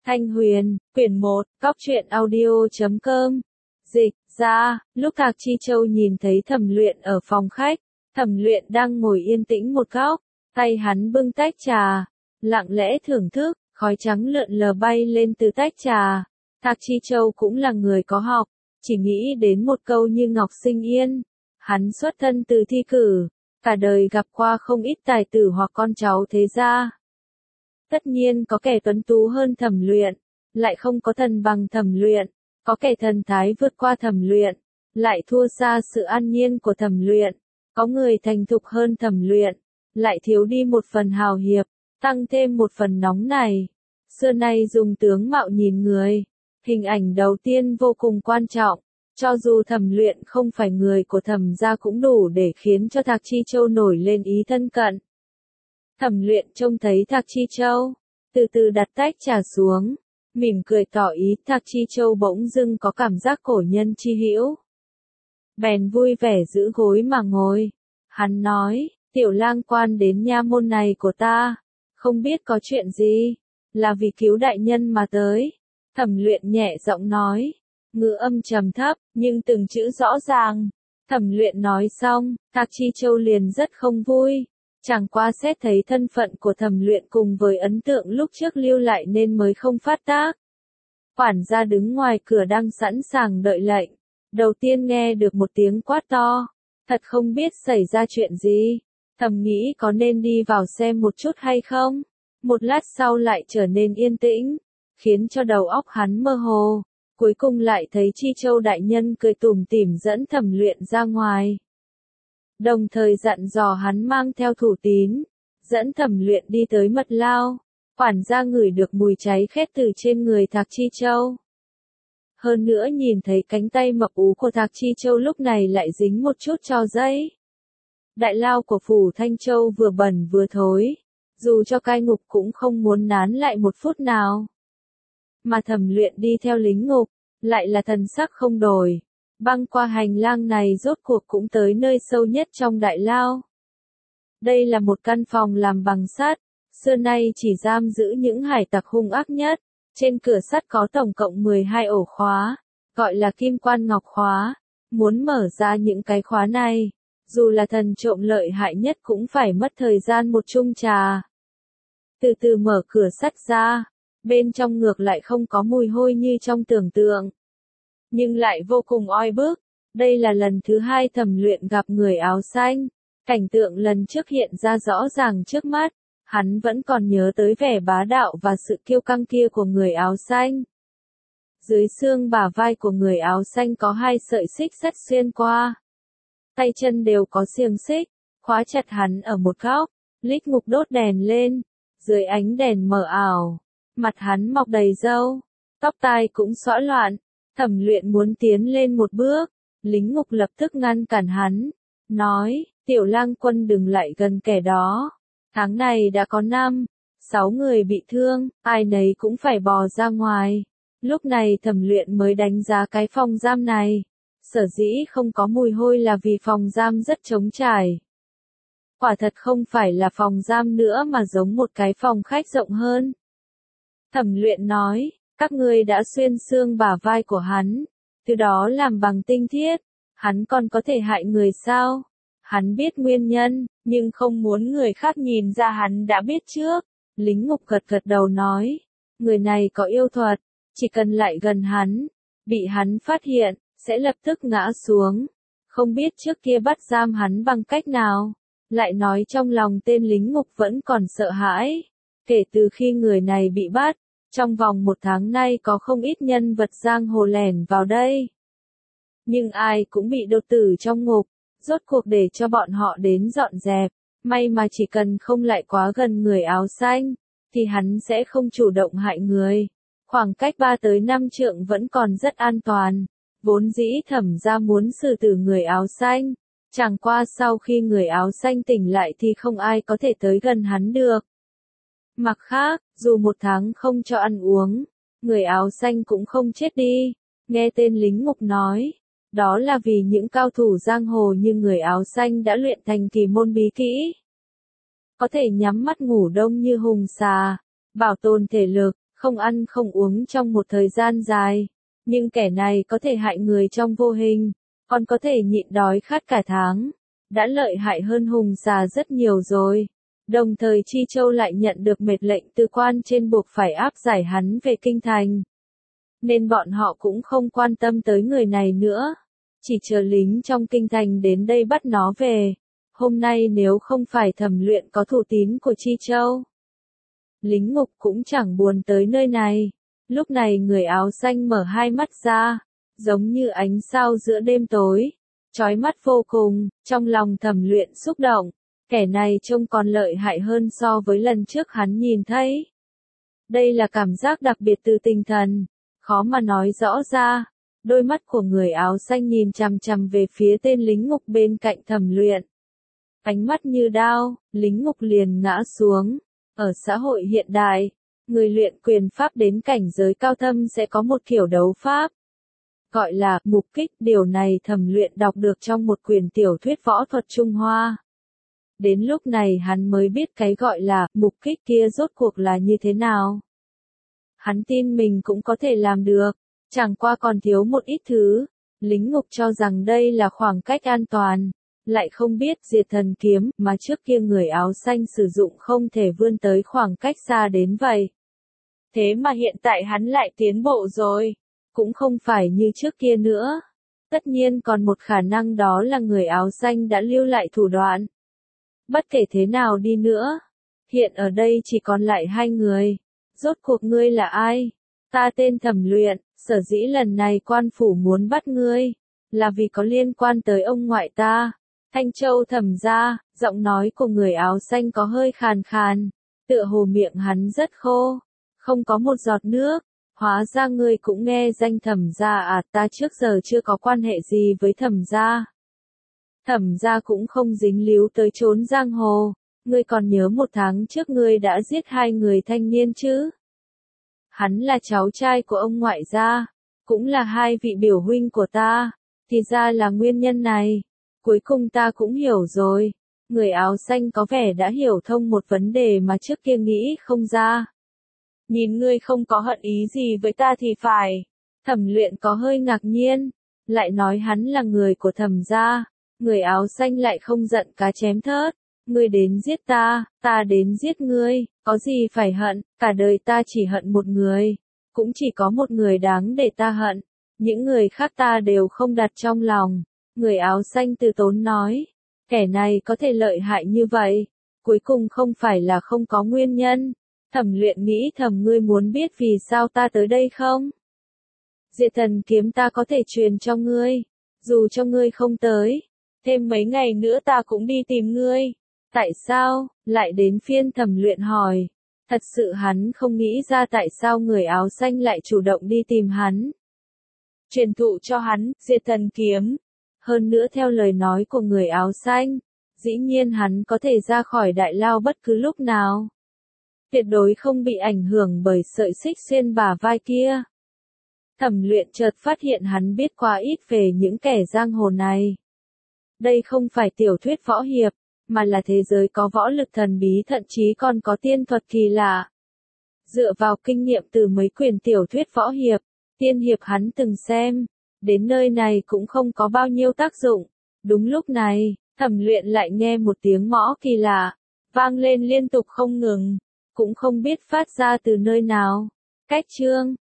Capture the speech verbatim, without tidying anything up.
Thanh Huyền, quyển một, cóc truyện audio chấm com. Dịch ra, lúc Thạc Chi Châu nhìn thấy Thẩm Luyện ở phòng khách, Thẩm Luyện đang ngồi yên tĩnh một góc, tay hắn bưng tách trà, lặng lẽ thưởng thức, khói trắng lượn lờ bay lên từ tách trà. Thạc Chi Châu cũng là người có học, chỉ nghĩ đến một câu như ngọc sinh yên. Hắn xuất thân từ thi cử, cả đời gặp qua không ít tài tử hoặc con cháu thế gia. Tất nhiên có kẻ tuấn tú hơn Thẩm Luyện, lại không có thần bằng Thẩm Luyện, có kẻ thần thái vượt qua Thẩm Luyện, lại thua xa sự an nhiên của Thẩm Luyện, có người thành thục hơn Thẩm Luyện, lại thiếu đi một phần hào hiệp, tăng thêm một phần nóng này. Xưa nay dùng tướng mạo nhìn người, hình ảnh đầu tiên vô cùng quan trọng, cho dù Thẩm Luyện không phải người của Thẩm gia cũng đủ để khiến cho Thạc Chi Châu nổi lên ý thân cận. Thẩm Luyện trông thấy Thạc Chi Châu, từ từ đặt tách trà xuống, mỉm cười tỏ ý. Thạc Chi Châu bỗng dưng có cảm giác cổ nhân chi hữu, bèn vui vẻ giữ gối mà ngồi. Hắn nói, tiểu lang quan đến nha môn này của ta, không biết có chuyện gì, là vì cứu đại nhân mà tới. Thẩm Luyện nhẹ giọng nói, ngữ âm trầm thấp, nhưng từng chữ rõ ràng. Thẩm Luyện nói xong, Thạc Chi Châu liền rất không vui. Chẳng qua xét thấy thân phận của Thẩm Luyện cùng với ấn tượng lúc trước lưu lại nên mới không phát tác. Quản gia đứng ngoài cửa đang sẵn sàng đợi lệnh, đầu tiên nghe được một tiếng quát to, thật không biết xảy ra chuyện gì, thầm nghĩ có nên đi vào xem một chút hay không. Một lát sau lại trở nên yên tĩnh, khiến cho đầu óc hắn mơ hồ, cuối cùng lại thấy Chi Châu đại nhân cười tủm tỉm dẫn Thẩm Luyện ra ngoài. Đồng thời dặn dò hắn mang theo thủ tín, dẫn Thẩm Luyện đi tới mật lao. Quản gia ngửi được mùi cháy khét từ trên người Thạc Chi Châu. Hơn nữa nhìn thấy cánh tay mập ú của Thạc Chi Châu lúc này lại dính một chút tro giấy. Đại lao của phủ Thanh Châu vừa bẩn vừa thối, dù cho cai ngục cũng không muốn nán lại một phút nào. Mà Thẩm Luyện đi theo lính ngục, lại là thần sắc không đổi. Băng qua hành lang này rốt cuộc cũng tới nơi sâu nhất trong đại lao. Đây là một căn phòng làm bằng sắt, xưa nay chỉ giam giữ những hải tặc hung ác nhất. Trên cửa sắt có tổng cộng mười hai ổ khóa, gọi là kim quan ngọc khóa. Muốn mở ra những cái khóa này, dù là thần trộm lợi hại nhất cũng phải mất thời gian một chung trà. Từ từ mở cửa sắt ra, bên trong ngược lại không có mùi hôi như trong tưởng tượng, nhưng lại vô cùng oi bức. Đây là lần thứ hai Thẩm Luyện gặp người áo xanh. Cảnh tượng lần trước hiện ra rõ ràng trước mắt, hắn vẫn còn nhớ tới vẻ bá đạo và sự kiêu căng kia của người áo xanh. Dưới xương bả vai của người áo xanh có hai sợi xích sắt xuyên qua. Tay chân đều có xiềng xích, khóa chặt hắn ở một góc. Lít ngục đốt đèn lên, dưới ánh đèn mờ ảo, mặt hắn mọc đầy râu, tóc tai cũng xõa loạn. Thẩm Luyện muốn tiến lên một bước, lính ngục lập tức ngăn cản hắn, nói, tiểu lang quân đừng lại gần kẻ đó. Tháng này đã có năm, sáu người bị thương, ai nấy cũng phải bò ra ngoài. Lúc này Thẩm Luyện mới đánh giá cái phòng giam này. Sở dĩ không có mùi hôi là vì phòng giam rất trống trải. Quả thật không phải là phòng giam nữa mà giống một cái phòng khách rộng hơn. Thẩm Luyện nói, các ngươi đã xuyên xương bả vai của hắn, từ đó làm bằng tinh thiết, hắn còn có thể hại người sao? Hắn biết nguyên nhân, nhưng không muốn người khác nhìn ra hắn đã biết trước. Lính ngục gật gật đầu nói, người này có yêu thuật, chỉ cần lại gần hắn, bị hắn phát hiện, sẽ lập tức ngã xuống. Không biết trước kia bắt giam hắn bằng cách nào, lại nói trong lòng tên lính ngục vẫn còn sợ hãi. Kể từ khi người này bị bắt, trong vòng một tháng nay có không ít nhân vật giang hồ lẻn vào đây. Nhưng ai cũng bị đột tử trong ngục, rốt cuộc để cho bọn họ đến dọn dẹp. May mà chỉ cần không lại quá gần người áo xanh, thì hắn sẽ không chủ động hại người. Khoảng cách ba tới năm trượng vẫn còn rất an toàn. Vốn dĩ Thẩm gia muốn xử tử người áo xanh, chẳng qua sau khi người áo xanh tỉnh lại thì không ai có thể tới gần hắn được. Mặt khác, dù một tháng không cho ăn uống, người áo xanh cũng không chết đi. Nghe tên lính ngục nói, đó là vì những cao thủ giang hồ như người áo xanh đã luyện thành kỳ môn bí kỹ. Có thể nhắm mắt ngủ đông như hùng xà, bảo tồn thể lực, không ăn không uống trong một thời gian dài. Nhưng kẻ này có thể hại người trong vô hình, còn có thể nhịn đói khát cả tháng. Đã lợi hại hơn Hùng già rất nhiều rồi. Đồng thời Chi Châu lại nhận được mệt lệnh từ quan trên buộc phải áp giải hắn về kinh thành. Nên bọn họ cũng không quan tâm tới người này nữa. Chỉ chờ lính trong kinh thành đến đây bắt nó về. Hôm nay nếu không phải Thẩm Luyện có thủ tín của Chi Châu, lính ngục cũng chẳng buồn tới nơi này. Lúc này người áo xanh mở hai mắt ra, giống như ánh sao giữa đêm tối, chói mắt vô cùng. Trong lòng Thẩm Luyện xúc động, kẻ này trông còn lợi hại hơn so với lần trước hắn nhìn thấy. Đây là cảm giác đặc biệt từ tinh thần, khó mà nói rõ ra. Đôi mắt của người áo xanh nhìn chằm chằm về phía tên lính ngục bên cạnh Thẩm Luyện. Ánh mắt như đao, lính ngục liền ngã xuống. Ở xã hội hiện đại, người luyện quyền pháp đến cảnh giới cao thâm sẽ có một kiểu đấu pháp, gọi là mục kích. Điều này Thẩm Luyện đọc được trong một quyển tiểu thuyết võ thuật Trung Hoa. Đến lúc này hắn mới biết cái gọi là mục kích kia rốt cuộc là như thế nào. Hắn tin mình cũng có thể làm được, chẳng qua còn thiếu một ít thứ. Lính ngục cho rằng đây là khoảng cách an toàn, lại không biết Diệt Thần Kiếm mà trước kia người áo xanh sử dụng không thể vươn tới khoảng cách xa đến vậy. Thế mà hiện tại hắn lại tiến bộ rồi, cũng không phải như trước kia nữa. Tất nhiên còn một khả năng, đó là người áo xanh đã lưu lại thủ đoạn. Bất kể thế nào đi nữa, hiện ở đây chỉ còn lại hai người. Rốt cuộc ngươi là ai? Ta tên Thẩm Luyện, sở dĩ lần này quan phủ muốn bắt ngươi, là vì có liên quan tới ông ngoại ta, Thanh Châu Thẩm gia. Giọng nói của người áo xanh có hơi khàn khàn, tựa hồ miệng hắn rất khô, không có một giọt nước. Hóa ra ngươi cũng nghe danh Thẩm gia à? Ta trước giờ chưa có quan hệ gì với Thẩm gia. Thẩm gia cũng không dính líu tới trốn giang hồ. Ngươi còn nhớ một tháng trước ngươi đã giết hai người thanh niên chứ? Hắn là cháu trai của ông ngoại gia, cũng là hai vị biểu huynh của ta. Thì ra là nguyên nhân này. Cuối cùng ta cũng hiểu rồi. Người áo xanh có vẻ đã hiểu thông một vấn đề mà trước kia nghĩ không ra. Nhìn ngươi không có hận ý gì với ta thì phải. Thẩm Luyện có hơi ngạc nhiên, lại nói hắn là người của Thẩm gia. Người áo xanh lại không giận cá chém thớt. Ngươi đến giết ta, ta đến giết ngươi, có gì phải hận, cả đời ta chỉ hận một người, cũng chỉ có một người đáng để ta hận, những người khác ta đều không đặt trong lòng. Người áo xanh từ tốn nói, kẻ này có thể lợi hại như vậy, cuối cùng không phải là không có nguyên nhân. Thẩm Luyện nghĩ thầm, ngươi muốn biết vì sao ta tới đây không? Diệt Thần Kiếm ta có thể truyền cho ngươi, dù cho ngươi không tới, thêm mấy ngày nữa ta cũng đi tìm ngươi. Tại sao, lại đến phiên Thẩm Luyện hỏi. Thật sự hắn không nghĩ ra tại sao người áo xanh lại chủ động đi tìm hắn. Truyền thụ cho hắn, Diệt Thần Kiếm. Hơn nữa theo lời nói của người áo xanh, dĩ nhiên hắn có thể ra khỏi đại lao bất cứ lúc nào. Tuyệt đối không bị ảnh hưởng bởi sợi xích xuyên bả vai kia. Thẩm Luyện chợt phát hiện hắn biết quá ít về những kẻ giang hồ này. Đây không phải tiểu thuyết võ hiệp, mà là thế giới có võ lực thần bí, thậm chí còn có tiên thuật kỳ lạ. Dựa vào kinh nghiệm từ mấy quyển tiểu thuyết võ hiệp, tiên hiệp hắn từng xem, đến nơi này cũng không có bao nhiêu tác dụng. Đúng lúc này, Thẩm Luyện lại nghe một tiếng mõ kỳ lạ, vang lên liên tục không ngừng, cũng không biết phát ra từ nơi nào. Cách chương